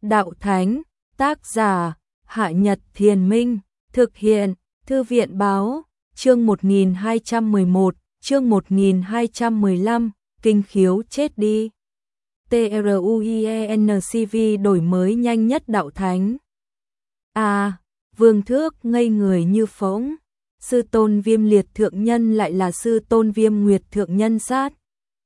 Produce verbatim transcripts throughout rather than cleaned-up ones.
đạo thánh, tác giả, Hạ Nhật Thiền Minh, thực hiện, Thư viện Báo, chương một nghìn hai trăm mười một, chương một nghìn hai trăm mười lăm, kinh khiếu chết đi. TRUIENCV đổi mới nhanh nhất đạo thánh. À, Vương Thước ngây người như phỗng, sư tôn Viêm Liệt thượng nhân lại là sư tôn Viêm Nguyệt thượng nhân sát.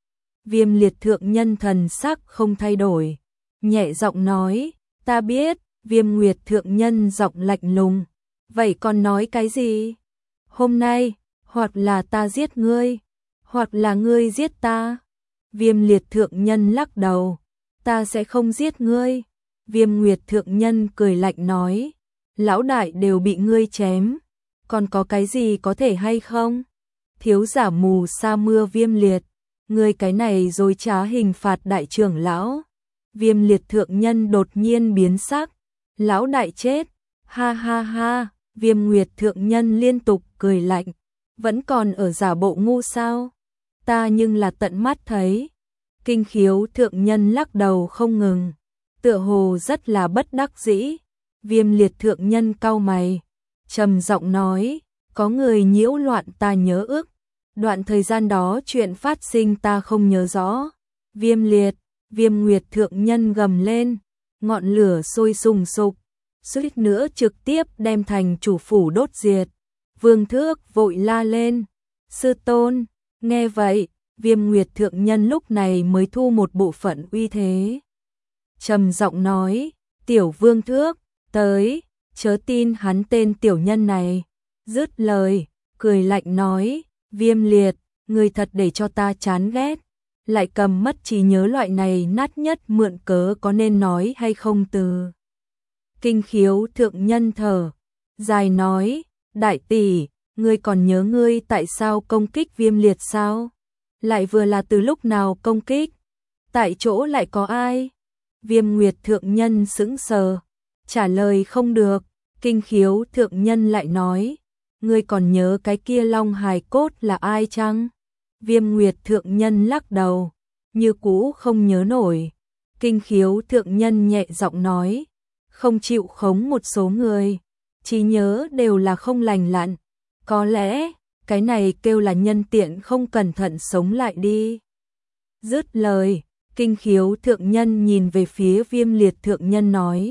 Viêm Liệt thượng nhân thần sắc không thay đổi, nhẹ giọng nói, ta biết. Viêm Nguyệt thượng nhân giọng lạnh lùng, vậy còn nói cái gì? Hôm nay, hoặc là ta giết ngươi, hoặc là ngươi giết ta. Viêm Liệt thượng nhân lắc đầu, ta sẽ không giết ngươi. Viêm Nguyệt thượng nhân cười lạnh nói, lão đại đều bị ngươi chém, còn có cái gì có thể hay không? Thiếu giả mù sa mưa Viêm Liệt, ngươi cái này dối trá hình phạt đại trưởng lão. Viêm Liệt thượng nhân đột nhiên biến sắc, lão đại chết, ha ha ha. Viêm Nguyệt thượng nhân liên tục cười lạnh, vẫn còn ở giả bộ ngu sao? Ta nhưng là tận mắt thấy. Kinh khiếu thượng nhân lắc đầu không ngừng, tựa hồ rất là bất đắc dĩ. Viêm Liệt thượng nhân cau mày, trầm giọng nói, có người nhiễu loạn ta nhớ ức, đoạn thời gian đó chuyện phát sinh ta không nhớ rõ. Viêm Liệt, Viêm Nguyệt thượng nhân gầm lên, ngọn lửa sôi sùng sục, suýt nữa trực tiếp đem thành chủ phủ đốt diệt. Vương Thước vội la lên, sư tôn. Nghe vậy, Viêm Nguyệt thượng nhân lúc này mới thu một bộ phận uy thế, trầm giọng nói, tiểu Vương Thước, tới, chớ tin hắn tên tiểu nhân này. Dứt lời, cười lạnh nói, Viêm Liệt, người thật để cho ta chán ghét, lại cầm mất trí nhớ loại này nát nhất mượn cớ có nên nói hay không từ. Kinh khiếu thượng nhân thở dài nói, đại tỷ, ngươi còn nhớ ngươi tại sao công kích Viêm Liệt sao? Lại vừa là từ lúc nào công kích? Tại chỗ lại có ai? Viêm Nguyệt thượng nhân sững sờ, trả lời không được. Kinh khiếu thượng nhân lại nói, ngươi còn nhớ cái kia long hài cốt là ai chăng? Viêm Nguyệt thượng nhân lắc đầu, như cũ không nhớ nổi. Kinh khiếu thượng nhân nhẹ giọng nói, không chịu khống một số người, trí nhớ đều là không lành lặn, có lẽ cái này kêu là nhân tiện không cẩn thận sống lại đi. Dứt lời, kinh khiếu thượng nhân nhìn về phía Viêm Liệt thượng nhân nói,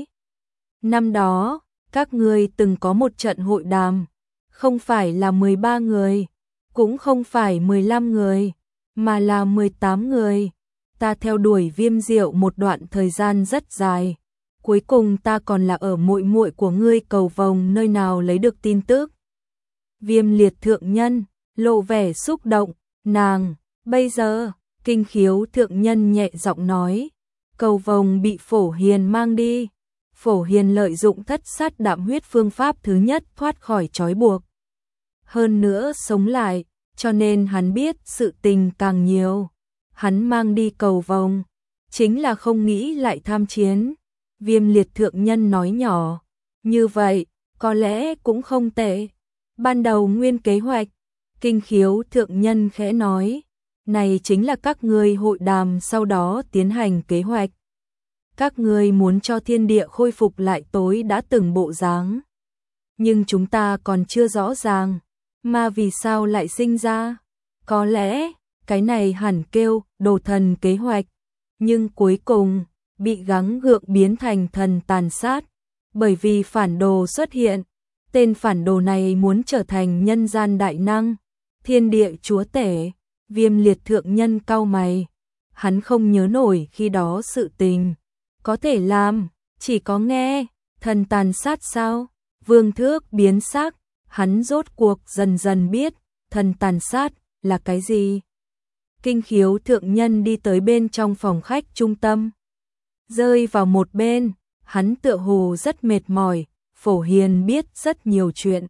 năm đó các ngươi từng có một trận hội đàm, không phải là mười ba người, cũng không phải mười lăm người, mà là mười tám người. Ta theo đuổi Viêm Diệu một đoạn thời gian rất dài, cuối cùng ta còn là ở muội muội của ngươi cầu vồng nơi nào lấy được tin tức. Viêm Liệt thượng nhân lộ vẻ xúc động, nàng, bây giờ. Kinh khiếu thượng nhân nhẹ giọng nói, cầu vồng bị Phổ Hiền mang đi. Phổ Hiền lợi dụng thất sát đạm huyết phương pháp thứ nhất thoát khỏi trói buộc, hơn nữa sống lại, cho nên hắn biết sự tình càng nhiều. Hắn mang đi cầu vồng, chính là không nghĩ lại tham chiến. Viêm Liệt thượng nhân nói nhỏ, như vậy, có lẽ cũng không tệ. Ban đầu nguyên kế hoạch, kinh khiếu thượng nhân khẽ nói, này chính là các ngươi hội đàm sau đó tiến hành kế hoạch. Các ngươi muốn cho thiên địa khôi phục lại tối đã từng bộ dáng. Nhưng chúng ta còn chưa rõ ràng, mà vì sao lại sinh ra? Có lẽ, cái này hẳn kêu đồ thần kế hoạch, nhưng cuối cùng bị gắng gượng biến thành thần tàn sát, bởi vì phản đồ xuất hiện. Tên phản đồ này muốn trở thành nhân gian đại năng, thiên địa chúa tể. Viêm Liệt thượng nhân cau mày, hắn không nhớ nổi khi đó sự tình, có thể làm, chỉ có nghe, thần tàn sát sao? Vương Thước biến sắc, hắn rốt cuộc dần dần biết, thần tàn sát là cái gì? Kinh khiếu thượng nhân đi tới bên trong phòng khách trung tâm, rơi vào một bên, hắn tựa hồ rất mệt mỏi. Phổ Hiền biết rất nhiều chuyện,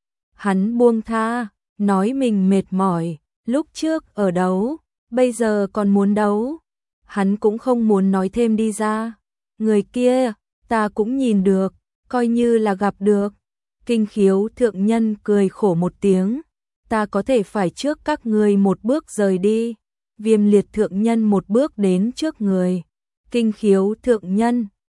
hắn buông tha, nói mình mệt mỏi, lúc trước ở đấu, bây giờ còn muốn đấu. Hắn cũng không muốn nói thêm đi ra. Người kia, ta cũng nhìn được, coi như là gặp được. Kinh khiếu thượng nhân cười khổ một tiếng, ta có thể phải trước các ngươi một bước rời đi. Viêm Liệt thượng nhân một bước đến trước người. Kinh khiếu thượng nhân,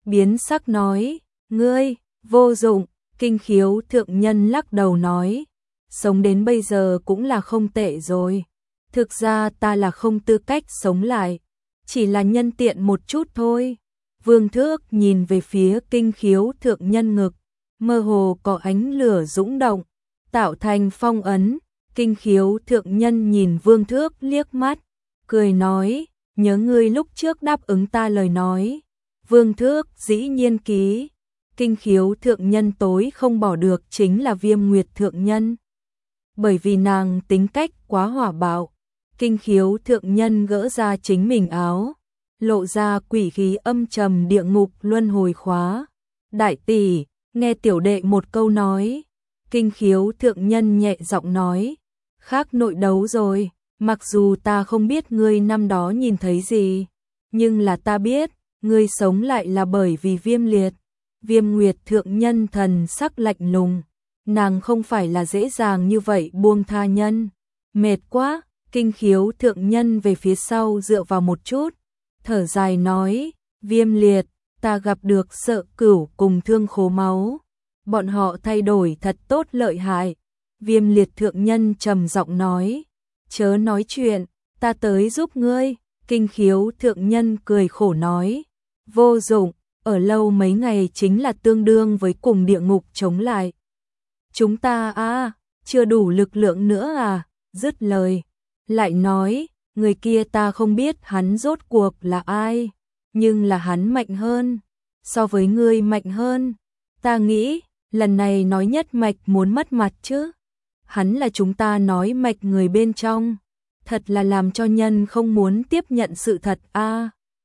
biến sắc nói, ngươi, vô dụng, Kinh Khiếu thượng nhân lắc đầu nói, sống đến bây giờ cũng là không tệ rồi. Thực ra ta là không tư cách sống lại, chỉ là nhân tiện một chút thôi. Vương Thước nhìn về phía Kinh Khiếu thượng nhân ngực, mơ hồ có ánh lửa dũng động, tạo thành phong ấn. Kinh Khiếu thượng nhân nhìn Vương Thước liếc mắt, cười nói, nhớ ngươi lúc trước đáp ứng ta lời nói. Vương Thước dĩ nhiên ký. Kinh Khiếu thượng nhân tối không bỏ được chính là Viêm Nguyệt thượng nhân. Bởi vì nàng tính cách quá hỏa bạo, Kinh Khiếu thượng nhân gỡ ra chính mình áo, lộ ra quỷ khí âm trầm địa ngục luân hồi khóa. Đại tỷ, nghe tiểu đệ một câu nói. Kinh Khiếu thượng nhân nhẹ giọng nói, khác nội đấu rồi, mặc dù ta không biết ngươi năm đó nhìn thấy gì, nhưng là ta biết, ngươi sống lại là bởi vì Viêm Liệt. Viêm Nguyệt thượng nhân thần sắc lạnh lùng, nàng không phải là dễ dàng như vậy buông tha nhân. Mệt quá, Kinh Khiếu thượng nhân về phía sau dựa vào một chút, thở dài nói, Viêm Liệt, ta gặp được Sợ Cửu cùng Thương Khố Máu, bọn họ thay đổi thật tốt lợi hại. Viêm Liệt thượng nhân trầm giọng nói, chớ nói chuyện, ta tới giúp ngươi. Kinh Khiếu thượng nhân cười khổ nói, vô dụng, ở lâu mấy ngày chính là tương đương với cùng địa ngục chống lại. Chúng ta à, chưa đủ lực lượng nữa à, dứt lời. Lại nói, người kia ta không biết hắn rốt cuộc là ai, nhưng là hắn mạnh hơn, so với ngươi mạnh hơn. Ta nghĩ, lần này nói nhất mạch muốn mất mặt chứ. Hắn là chúng ta nói mạch người bên trong, thật là làm cho nhân không muốn tiếp nhận sự thật a. À,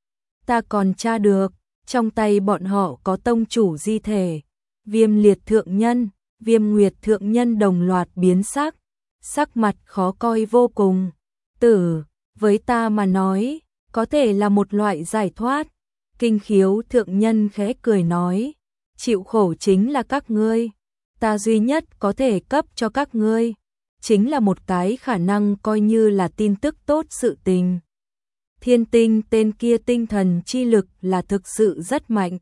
ta còn tra được, trong tay bọn họ có tông chủ di thể. Viêm Liệt thượng nhân, Viêm Nguyệt thượng nhân đồng loạt biến sắc, sắc mặt khó coi vô cùng. Tử, với ta mà nói, có thể là một loại giải thoát. Kinh Khiếu thượng nhân khẽ cười nói, chịu khổ chính là các ngươi, ta duy nhất có thể cấp cho các ngươi, chính là một cái khả năng coi như là tin tức tốt sự tình. Thiên Tinh tên kia tinh thần chi lực là thực sự rất mạnh.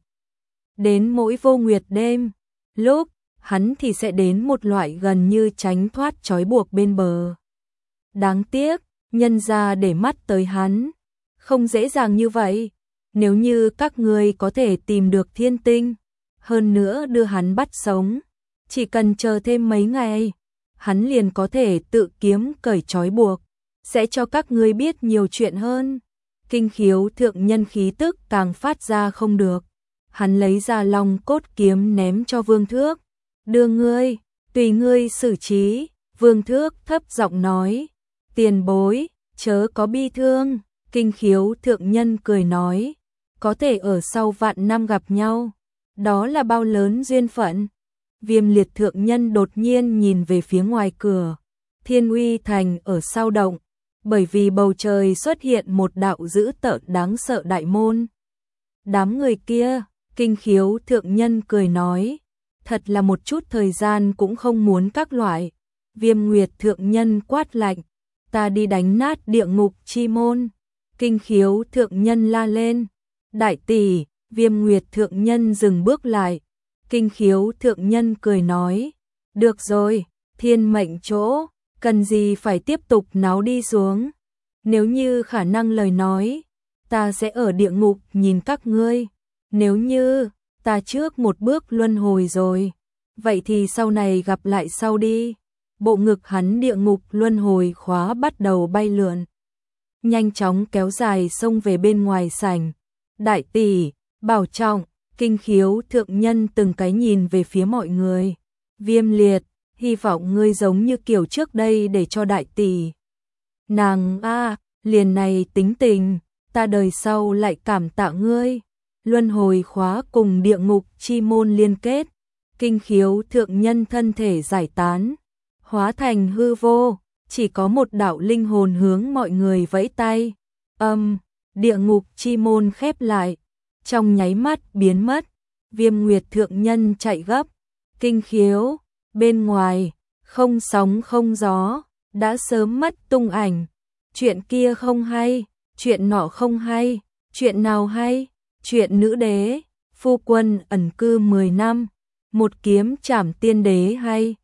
Đến mỗi vô nguyệt đêm, lúc hắn thì sẽ đến một loại gần như tránh thoát trói buộc bên bờ. Đáng tiếc, nhân ra để mắt tới hắn, không dễ dàng như vậy. Nếu như các ngươi có thể tìm được Thiên Tinh, hơn nữa đưa hắn bắt sống, chỉ cần chờ thêm mấy ngày, hắn liền có thể tự kiếm cởi trói buộc, sẽ cho các ngươi biết nhiều chuyện hơn. Kinh Khiếu thượng nhân khí tức càng phát ra không được, hắn lấy ra long cốt kiếm ném cho Vương Thước, đưa ngươi, tùy ngươi xử trí. Vương Thước thấp giọng nói, tiền bối, chớ có bi thương. Kinh Khiếu thượng nhân cười nói, có thể ở sau vạn năm gặp nhau, đó là bao lớn duyên phận. Viêm Liệt thượng nhân đột nhiên nhìn về phía ngoài cửa, Thiên Uy thành ở sao động, bởi vì bầu trời xuất hiện một đạo dữ tợn đáng sợ đại môn. Đám người kia, Kinh Khiếu thượng nhân cười nói, thật là một chút thời gian cũng không muốn các loại. Viêm Nguyệt thượng nhân quát lạnh, ta đi đánh nát địa ngục chi môn. Kinh Khiếu thượng nhân la lên, đại tỷ. Viêm Nguyệt thượng nhân dừng bước lại. Kinh Khiếu thượng nhân cười nói, được rồi, thiên mệnh chỗ, cần gì phải tiếp tục náo đi xuống. Nếu như khả năng lời nói, ta sẽ ở địa ngục nhìn các ngươi. Nếu như ta trước một bước luân hồi rồi, vậy thì sau này gặp lại sau đi. Bộ ngực hắn địa ngục luân hồi khóa bắt đầu bay lượn, nhanh chóng kéo dài xông về bên ngoài sảnh. Đại tỷ, bảo trọng. Kinh Khiếu thượng nhân từng cái nhìn về phía mọi người. Viêm Liệt, hy vọng ngươi giống như kiểu trước đây để cho đại tỷ. Nàng a, liền này tính tình, ta đời sau lại cảm tạ ngươi. Luân hồi khóa cùng địa ngục chi môn liên kết. Kinh Khiếu thượng nhân thân thể giải tán, hóa thành hư vô, chỉ có một đạo linh hồn hướng mọi người vẫy tay. Âm, địa ngục chi môn khép lại, trong nháy mắt biến mất. Viêm Nguyệt thượng nhân chạy gấp. Kinh Khiếu, bên ngoài, không sóng không gió, đã sớm mất tung ảnh. Chuyện kia không hay, chuyện nọ không hay, chuyện nào hay, chuyện nữ đế, phu quân ẩn cư mười năm, một kiếm trảm tiên đế hay